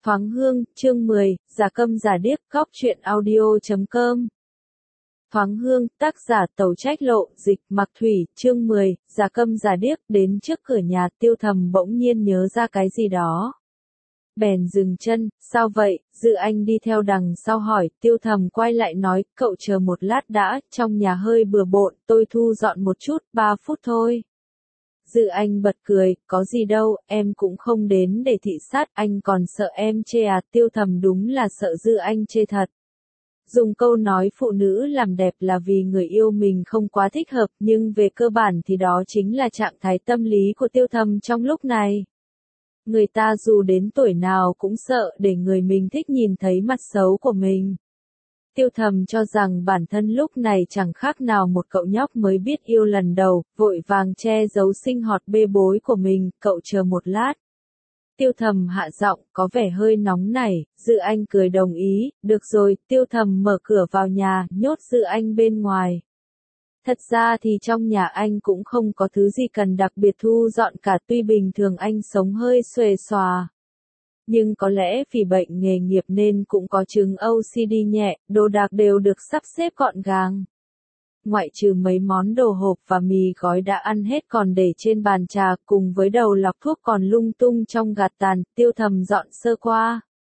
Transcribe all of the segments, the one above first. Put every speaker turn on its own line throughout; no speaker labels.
Thoáng Hương, chương 10, Giả Câm Giả Điếc, Góc Truyện Audio.com. Thoáng Hương, tác giả Tẩu Trách Lộ, dịch Mặc Thủy, chương 10, Giả Câm Giả Điếc. Đến trước cửa nhà, Tiêu Thầm bỗng nhiên nhớ ra cái gì đó. Bèn dừng chân, sao vậy? Dự Anh đi theo đằng sau hỏi. Tiêu Thầm quay lại nói, cậu chờ một lát đã, trong nhà hơi bừa bộn, tôi thu dọn một chút, 3 phút thôi. Dự Anh bật cười, có gì đâu, em cũng không đến để thị sát, anh còn sợ em chê à? Tiêu Thầm đúng là sợ Dự Anh chê thật. Dùng câu nói phụ nữ làm đẹp là vì người yêu mình không quá thích hợp, nhưng về cơ bản thì đó chính là trạng thái tâm lý của Tiêu Thầm trong lúc này. Người ta dù đến tuổi nào cũng sợ để người mình thích nhìn thấy mặt xấu của mình. Tiêu Thầm cho rằng bản thân lúc này chẳng khác nào một cậu nhóc mới biết yêu lần đầu, vội vàng che giấu sinh hoạt bê bối của mình, cậu chờ một lát. Tiêu Thầm hạ giọng, có vẻ hơi nóng nảy, Dự Anh cười đồng ý, được rồi, Tiêu Thầm mở cửa vào nhà, nhốt Dự Anh bên ngoài. Thật ra thì trong nhà anh cũng không có thứ gì cần đặc biệt thu dọn cả, tuy bình thường anh sống hơi xuề xòa. Nhưng có lẽ vì bệnh nghề nghiệp nên cũng có chứng OCD nhẹ, đồ đạc đều được sắp xếp gọn gàng. Ngoại trừ mấy món đồ hộp và mì gói đã ăn hết còn để trên bàn trà cùng với đầu lọc thuốc còn lung tung trong gạt tàn, Tiêu Thầm dọn sơ qua.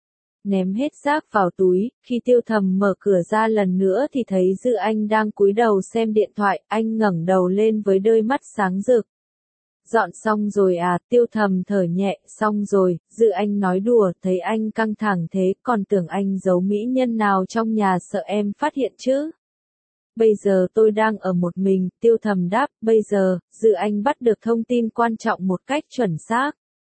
Ném hết rác vào túi, khi Tiêu Thầm mở cửa ra lần nữa thì thấy Dự Anh đang cúi đầu xem điện thoại, anh ngẩng đầu lên với đôi mắt sáng rực. Dọn xong rồi à? Tiêu Thầm thở nhẹ, xong rồi. Dự Anh nói đùa, thấy anh căng thẳng thế, còn tưởng anh giấu mỹ nhân nào trong nhà sợ em phát hiện chứ. Bây giờ tôi đang ở một mình, Tiêu Thầm đáp, bây giờ. Dự Anh bắt được thông tin quan trọng một cách chuẩn xác.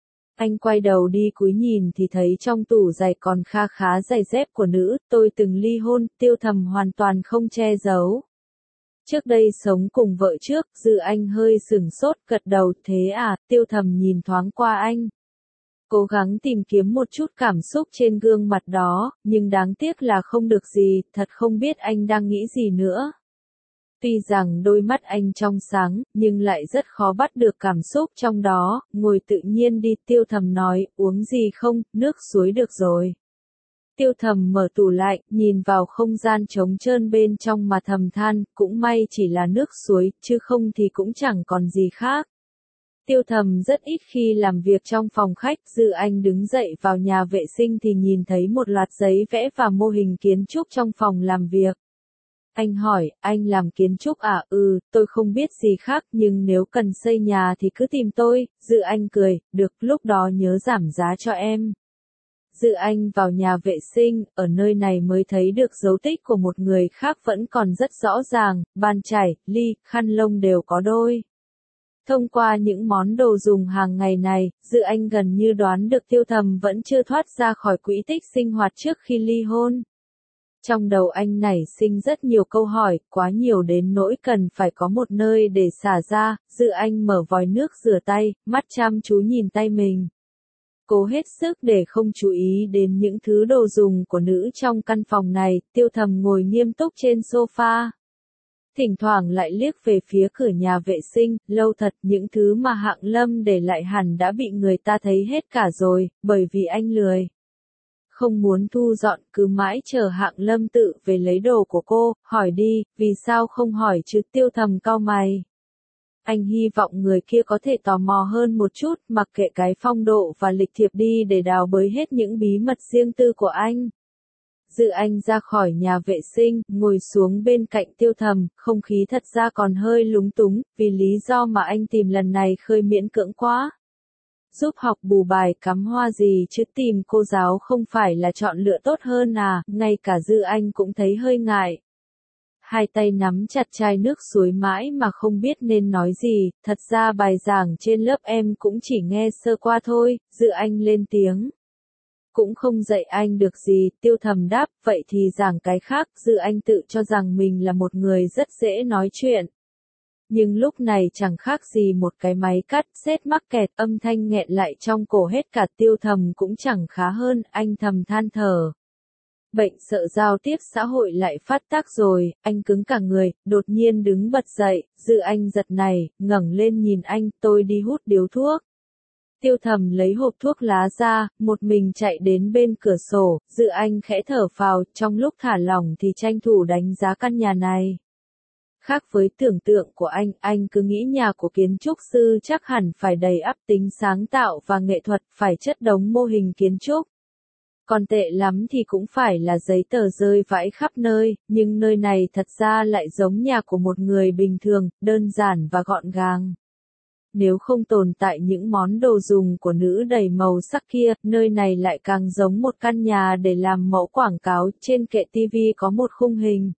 Anh quay đầu đi cúi nhìn thì thấy trong tủ giày còn kha khá giày dép của nữ, tôi từng ly hôn, Tiêu Thầm hoàn toàn không che giấu. Trước đây sống cùng vợ trước, Dự Anh hơi sửng sốt, gật đầu, thế à? Tiêu Thầm nhìn thoáng qua anh. Cố gắng tìm kiếm một chút cảm xúc trên gương mặt đó, nhưng đáng tiếc là không được gì, thật không biết anh đang nghĩ gì nữa. Tuy rằng đôi mắt anh trong sáng, nhưng lại rất khó bắt được cảm xúc trong đó, ngồi tự nhiên đi. Tiêu Thầm nói, uống gì không, nước suối được rồi. Tiêu Thầm mở tủ lạnh, nhìn vào không gian trống trơn bên trong mà thầm than, cũng may chỉ là nước suối, chứ không thì cũng chẳng còn gì khác. Tiêu Thầm rất ít khi làm việc trong phòng khách, Dự Anh đứng dậy vào nhà vệ sinh thì nhìn thấy một loạt giấy vẽ và mô hình kiến trúc trong phòng làm việc. Anh hỏi, anh làm kiến trúc à? Ừ, tôi không biết gì khác, nhưng nếu cần xây nhà thì cứ tìm tôi. Dự Anh cười, được, lúc đó nhớ giảm giá cho em. Dự Anh vào nhà vệ sinh, ở nơi này mới thấy được dấu tích của một người khác vẫn còn rất rõ ràng, bàn chải, ly, khăn lông đều có đôi. Thông qua những món đồ dùng hàng ngày này, Dự Anh gần như đoán được Tiêu Thầm vẫn chưa thoát ra khỏi quỹ tích sinh hoạt trước khi ly hôn. Trong đầu anh nảy sinh rất nhiều câu hỏi, quá nhiều đến nỗi cần phải có một nơi để xả ra. Dự Anh mở vòi nước rửa tay, mắt chăm chú nhìn tay mình. Cố hết sức để không chú ý đến những thứ đồ dùng của nữ trong căn phòng này, Tiêu Thầm ngồi nghiêm túc trên sofa. Thỉnh thoảng lại liếc về phía cửa nhà vệ sinh, lâu thật, những thứ mà Hạng Lâm để lại hẳn đã bị người ta thấy hết cả rồi, bởi vì anh lười. Không muốn thu dọn, cứ mãi chờ Hạng Lâm tự về lấy đồ của cô, hỏi đi, vì sao không hỏi chứ? Tiêu Thầm cau mày. Anh hy vọng người kia có thể tò mò hơn một chút, mặc kệ cái phong độ và lịch thiệp đi để đào bới hết những bí mật riêng tư của anh. Dự Anh ra khỏi nhà vệ sinh, ngồi xuống bên cạnh Tiêu Thầm, không khí thật ra còn hơi lúng túng, vì lý do mà anh tìm lần này khơi miễn cưỡng quá. Giúp học bù bài cắm hoa gì chứ, tìm cô giáo không phải là chọn lựa tốt hơn à? Ngay cả Dự Anh cũng thấy hơi ngại. Hai tay nắm chặt chai nước suối mãi mà không biết nên nói gì, thật ra bài giảng trên lớp em cũng chỉ nghe sơ qua thôi. Dự Anh lên tiếng. Cũng không dạy anh được gì, Tiêu Thầm đáp, vậy thì giảng cái khác. Dự Anh tự cho rằng mình là một người rất dễ nói chuyện. Nhưng lúc này chẳng khác gì một cái máy cắt sét mắc kẹt, âm thanh nghẹn lại trong cổ hết cả. Tiêu Thầm cũng chẳng khá hơn, anh thầm than thở. Bệnh sợ giao tiếp xã hội lại phát tác rồi, anh cứng cả người, đột nhiên đứng bật dậy. Dự Anh giật này, ngẩng lên nhìn anh, tôi đi hút điếu thuốc. Tiêu Thầm lấy hộp thuốc lá ra, một mình chạy đến bên cửa sổ, Dư Anh khẽ thở phào, trong lúc thả lỏng thì tranh thủ đánh giá căn nhà này. Khác với tưởng tượng của anh cứ nghĩ nhà của kiến trúc sư chắc hẳn phải đầy ắp tính sáng tạo và nghệ thuật, phải chất đống mô hình kiến trúc. Còn tệ lắm thì cũng phải là giấy tờ rơi vãi khắp nơi, nhưng nơi này thật ra lại giống nhà của một người bình thường, đơn giản và gọn gàng. Nếu không tồn tại những món đồ dùng của nữ đầy màu sắc kia, nơi này lại càng giống một căn nhà để làm mẫu quảng cáo. Trên kệ tivi có một khung hình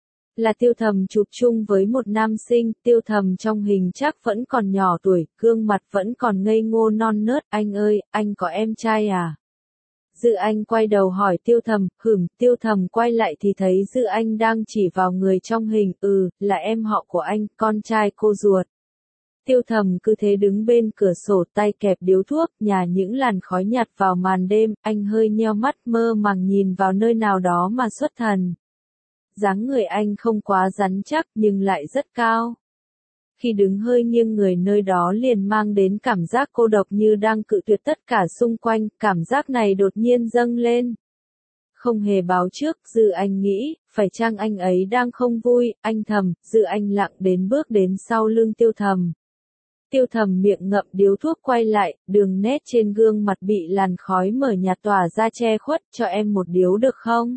là Tiêu Thầm chụp chung với một nam sinh. Tiêu Thầm trong hình chắc vẫn còn nhỏ tuổi, gương mặt vẫn còn ngây ngô non nớt. Anh ơi, anh có em trai à? Dư Anh quay đầu hỏi Tiêu Thầm. Tiêu Thầm quay lại thì thấy Dư Anh đang chỉ vào người trong hình. Là em họ của anh, con trai cô ruột. Tiêu Thầm cứ thế đứng bên cửa sổ, tay kẹp điếu thuốc, nhả những làn khói nhạt vào màn đêm. Anh hơi nheo mắt, mơ màng nhìn vào nơi nào đó mà xuất thần. Dáng người anh không quá rắn chắc nhưng lại rất cao. Khi đứng hơi nghiêng người nơi đó liền mang đến cảm giác cô độc, như đang cự tuyệt tất cả xung quanh. Cảm giác này đột nhiên dâng lên. Không hề báo trước, Dư Anh nghĩ, phải chăng anh ấy đang không vui. Anh thầm. Dư Anh lặng bước đến sau lưng Tiêu Thầm. Tiêu Thầm miệng ngậm điếu thuốc quay lại, đường nét trên gương mặt bị làn khói mờ nhạt tỏa ra che khuất. Cho em một điếu được không?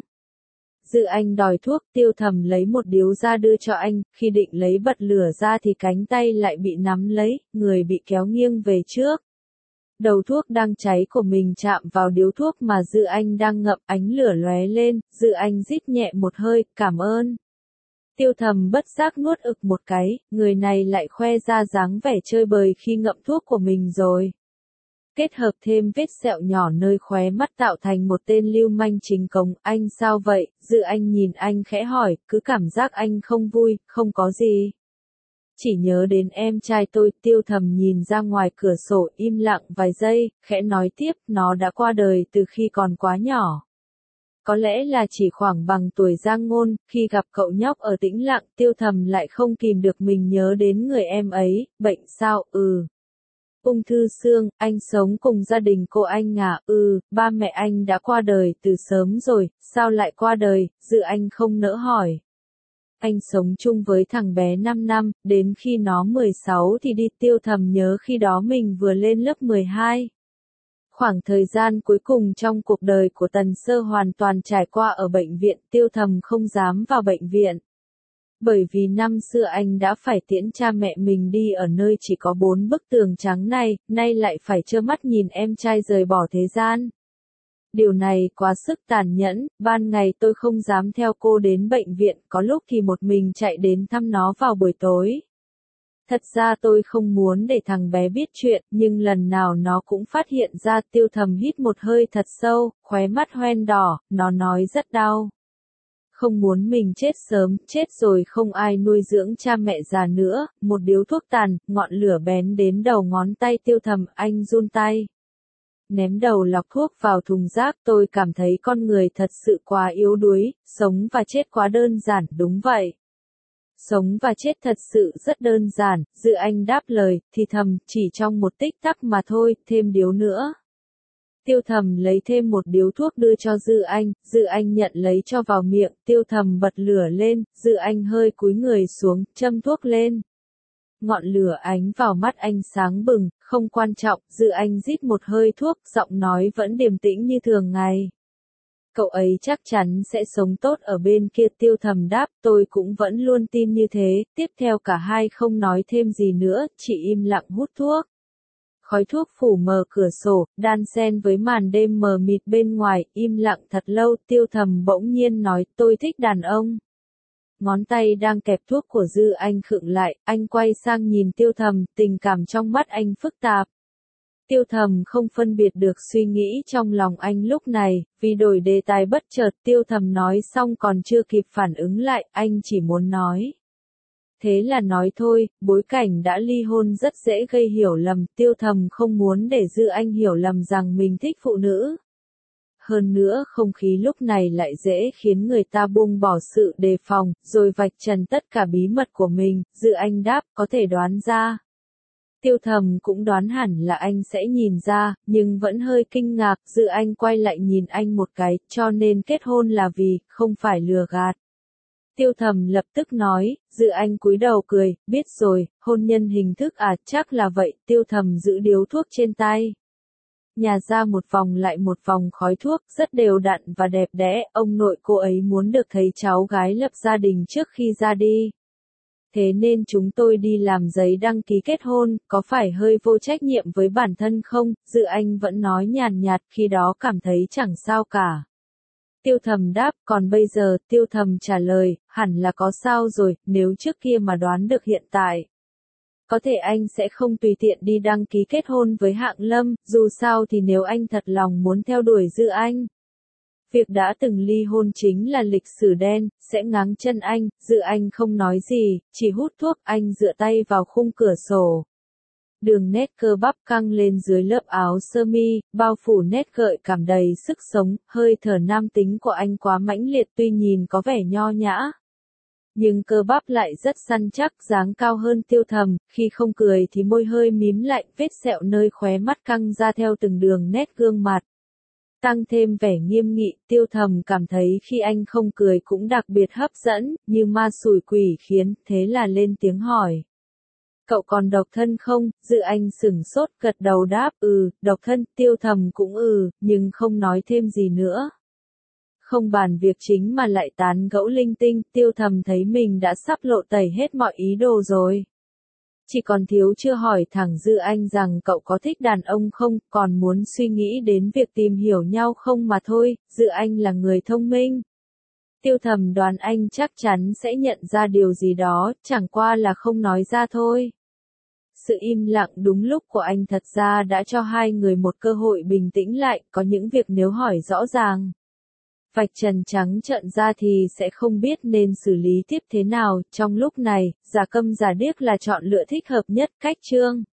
Dư Anh đòi thuốc. Tiêu Thầm lấy một điếu ra đưa cho anh, khi định lấy bật lửa ra thì cánh tay lại bị nắm lấy, người bị kéo nghiêng về trước. Đầu thuốc đang cháy của mình chạm vào điếu thuốc mà Dư Anh đang ngậm, ánh lửa lóe lên. Dư Anh rít nhẹ một hơi, cảm ơn. Tiêu Thầm bất giác nuốt ực một cái, người này lại khoe ra dáng vẻ chơi bời khi ngậm thuốc của mình rồi. Kết hợp thêm vết sẹo nhỏ nơi khóe mắt tạo thành một tên lưu manh chính cống. Anh sao vậy? Dư Anh nhìn anh khẽ hỏi, cứ cảm giác anh không vui. Không có gì. Chỉ nhớ đến em trai tôi. Tiêu Thầm nhìn ra ngoài cửa sổ im lặng vài giây, khẽ nói tiếp, nó đã qua đời từ khi còn quá nhỏ. Có lẽ là chỉ khoảng bằng tuổi Giang Ngôn. Khi gặp cậu nhóc ở Tĩnh Lặng, Tiêu Thầm lại không kìm được mình nhớ đến người em ấy. Bệnh sao? Ung thư xương. Anh sống cùng gia đình cô anh à? Ba mẹ anh đã qua đời từ sớm rồi. Sao lại qua đời? Dư Anh không nỡ hỏi. Anh sống chung với thằng bé 5 năm, đến khi nó 16 thì đi. Tiêu Thầm nhớ khi đó mình vừa lên lớp 12. Khoảng thời gian cuối cùng trong cuộc đời của Tần Sơ hoàn toàn trải qua ở bệnh viện. Tiêu Thầm không dám vào bệnh viện. Bởi vì năm xưa anh đã phải tiễn cha mẹ mình đi ở nơi chỉ có 4 bức tường trắng này, nay lại phải trơ mắt nhìn em trai rời bỏ thế gian. Điều này quá sức tàn nhẫn. Ban ngày tôi không dám theo cô đến bệnh viện, có lúc thì một mình chạy đến thăm nó vào buổi tối. Thật ra tôi không muốn để thằng bé biết chuyện, nhưng lần nào nó cũng phát hiện ra. Tiêu Thầm hít một hơi thật sâu, khóe mắt hoen đỏ, nó nói rất đau. Không muốn mình chết sớm, chết rồi không ai nuôi dưỡng cha mẹ già nữa. Một điếu thuốc tàn, ngọn lửa bén đến đầu ngón tay Tiêu Thầm, anh run tay. Ném đầu lọc thuốc vào thùng rác. Tôi cảm thấy con người thật sự quá yếu đuối, sống và chết quá đơn giản. Đúng vậy. Sống và chết thật sự rất đơn giản. Dư Anh đáp lời, thì thầm, chỉ trong một tích tắc mà thôi. Thêm điếu nữa. Tiêu Thầm lấy thêm một điếu thuốc đưa cho Dư Anh nhận lấy cho vào miệng. Tiêu Thầm bật lửa lên, Dư Anh hơi cúi người xuống, châm thuốc lên. Ngọn lửa ánh vào mắt anh sáng bừng. Không quan trọng. Dư Anh rít một hơi thuốc, giọng nói vẫn điềm tĩnh như thường ngày. Cậu ấy chắc chắn sẽ sống tốt ở bên kia. Tiêu Thầm đáp, tôi cũng vẫn luôn tin như thế. Tiếp theo cả hai không nói thêm gì nữa, chỉ im lặng hút thuốc. Khói thuốc phủ mờ cửa sổ, đan xen với màn đêm mờ mịt bên ngoài. Im lặng thật lâu. Tiêu Thầm bỗng nhiên nói, tôi thích đàn ông. Ngón tay đang kẹp thuốc của Dư Anh khựng lại. Anh quay sang nhìn Tiêu Thầm, tình cảm trong mắt anh phức tạp. Tiêu Thầm không phân biệt được suy nghĩ trong lòng anh lúc này, vì đổi đề tài bất chợt. Tiêu Thầm nói xong còn chưa kịp phản ứng lại, anh chỉ muốn nói. Thế là nói thôi. Bối cảnh đã ly hôn rất dễ gây hiểu lầm. Tiêu Thầm không muốn để Dư Anh hiểu lầm rằng mình thích phụ nữ. Hơn nữa không khí lúc này lại dễ khiến người ta buông bỏ sự đề phòng, rồi vạch trần tất cả bí mật của mình. Dư Anh đáp, có thể đoán ra. Tiêu Thầm cũng đoán hẳn là anh sẽ nhìn ra, nhưng vẫn hơi kinh ngạc, Dư Anh quay lại nhìn anh một cái, cho nên kết hôn là vì, không phải lừa gạt. Tiêu Thầm lập tức nói, Dư Anh cúi đầu cười, biết rồi, hôn nhân hình thức à, chắc là vậy, Tiêu Thầm giữ điếu thuốc trên tay. Nhà ra một vòng lại một vòng khói thuốc, rất đều đặn và đẹp đẽ, ông nội cô ấy muốn được thấy cháu gái lập gia đình trước khi ra đi. Thế nên chúng tôi đi làm giấy đăng ký kết hôn, có phải hơi vô trách nhiệm với bản thân không? Dư Anh vẫn nói nhàn nhạt, khi đó cảm thấy chẳng sao cả. Tiêu Thầm đáp, còn bây giờ, Tiêu Thầm trả lời, hẳn là có sao rồi, nếu trước kia mà đoán được hiện tại. Có thể anh sẽ không tùy tiện đi đăng ký kết hôn với Hạng Lâm, dù sao thì nếu anh thật lòng muốn theo đuổi Dư Anh. Việc đã từng ly hôn chính là lịch sử đen, sẽ ngáng chân anh, Dư Anh không nói gì, chỉ hút thuốc, anh dựa tay vào khung cửa sổ. Đường nét cơ bắp căng lên dưới lớp áo sơ mi, bao phủ nét gợi cảm đầy sức sống, hơi thở nam tính của anh quá mãnh liệt tuy nhìn có vẻ nho nhã. Nhưng cơ bắp lại rất săn chắc, dáng cao hơn Tiêu Thầm, khi không cười thì môi hơi mím lại, vết sẹo nơi khóe mắt căng ra theo từng đường nét gương mặt. Tăng thêm vẻ nghiêm nghị, Tiêu Thầm cảm thấy khi anh không cười cũng đặc biệt hấp dẫn, như ma xủi quỷ khiến, thế là lên tiếng hỏi. Cậu còn độc thân không? Dư Anh sửng sốt, gật đầu đáp, độc thân, Tiêu Thầm cũng nhưng không nói thêm gì nữa. Không bàn việc chính mà lại tán gẫu linh tinh, Tiêu Thầm thấy mình đã sắp lộ tẩy hết mọi ý đồ rồi. Chỉ còn thiếu chưa hỏi thẳng Dư Anh rằng cậu có thích đàn ông không, còn muốn suy nghĩ đến việc tìm hiểu nhau không mà thôi, Dư Anh là người thông minh. Tiêu Thầm đoán anh chắc chắn sẽ nhận ra điều gì đó, chẳng qua là không nói ra thôi. Sự im lặng đúng lúc của anh thật ra đã cho hai người một cơ hội bình tĩnh lại, có những việc nếu hỏi rõ ràng. Vạch trần trắng trợn ra thì sẽ không biết nên xử lý tiếp thế nào, trong lúc này, giả câm giả điếc là chọn lựa thích hợp nhất, cách chương.